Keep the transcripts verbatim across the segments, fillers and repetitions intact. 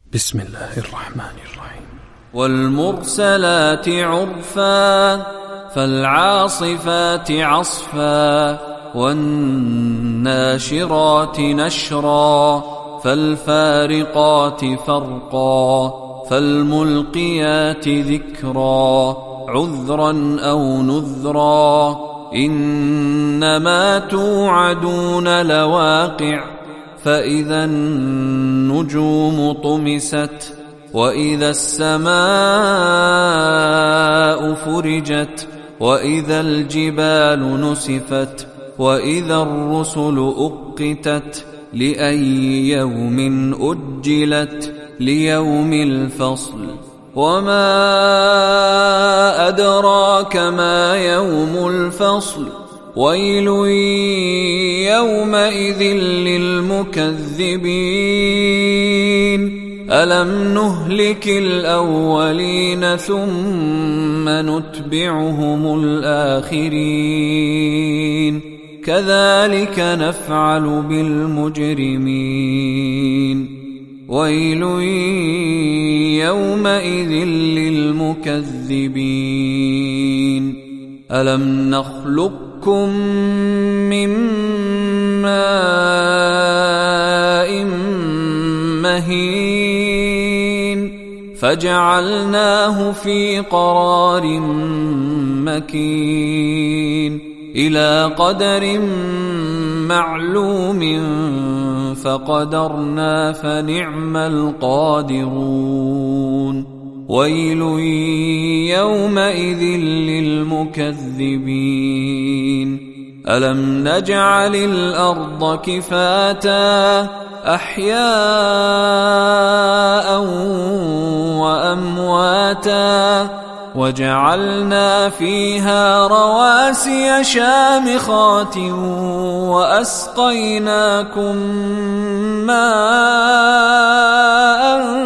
بسم الله الرحمن الرحيم. والمرسلات عرفا فالعاصفات عصفا والناشرات نشرا فالفارقات فرقا فالملقيات ذكرا عذرا أو نذرا إنما توعدون لواقع فإذا النجوم طمست وإذا السماء فرجت وإذا الجبال نسفت وإذا الرسل أقتت لأي يوم أجلت ليوم الفصل وما أدراك ما يوم الفصل ويل يومئذ للمكذبين ألم نهلك الأولين ثم نتبعهم الآخرين كذلك نفعل بالمجرمين ويل يومئذ للمكذبين ألم نخلقكم من ماء مهين فجعلناه في قرار مكين إلى قدر معلوم فقدرنا فنعم القادرون ويل يومئذ للمكذبين ألم نجعل الأرض كفاتا أحياء وأمواتا وجعلنا فيها رواسي شامخات وأسقيناكم ماء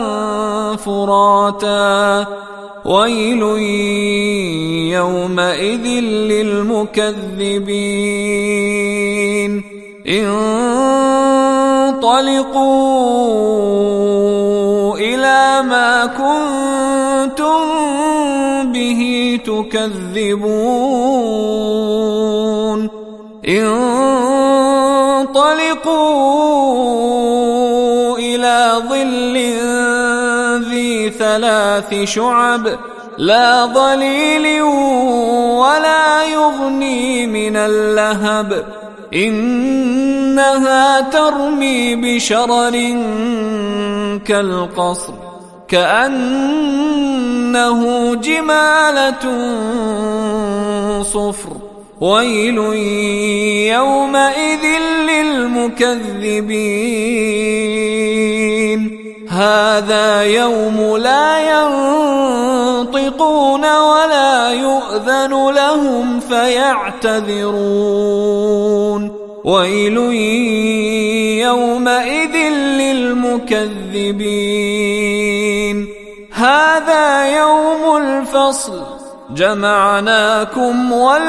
فراتا ويل يومئذ للمكذبين انطلقوا إلى ما كنتم به تكذبون انطلقوا إلى ظل ذي ثلاث شعب لا ظليل ولا يغني من اللهب إنها ترمي بشرر كالقصر كأنه جمالة صفر ويل يومئذ للمكذبين هذا يوم لا ينطقون ولا يؤذن لهم فيعتذرون ويل يومئذ للمكذبين هذا يوم الفصل جمعناكم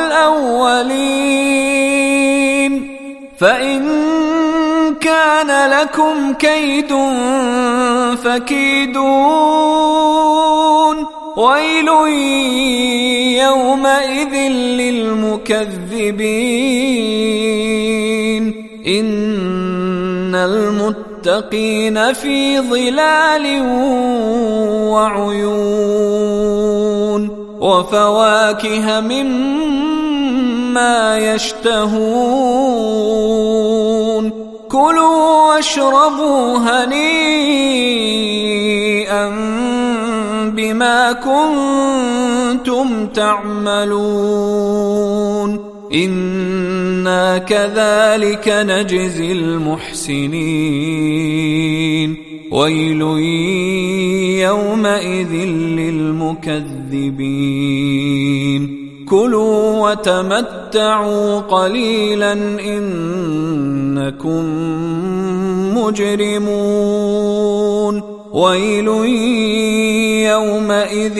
والأولين فإن كان لكم كيد فكيدون ويل يومئذ للمكذبين إن المتقين في ظلال وعيون وفواكه مما يشتهون كلوا واشربوا هنيئا بما كنتم تعملون إنا كذلك نجزي المحسنين ويل يومئذ للمكذبين كلوا وتمتعوا قليلا إنكم مجرمون ويل يومئذ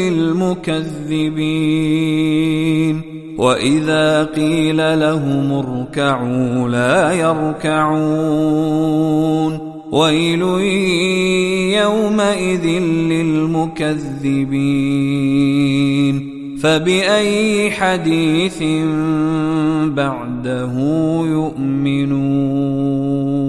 للمكذبين وإذا قيل لهم اركعوا لا يركعون ويل يومئذ للمكذبين فبأي حديث بعده يؤمنون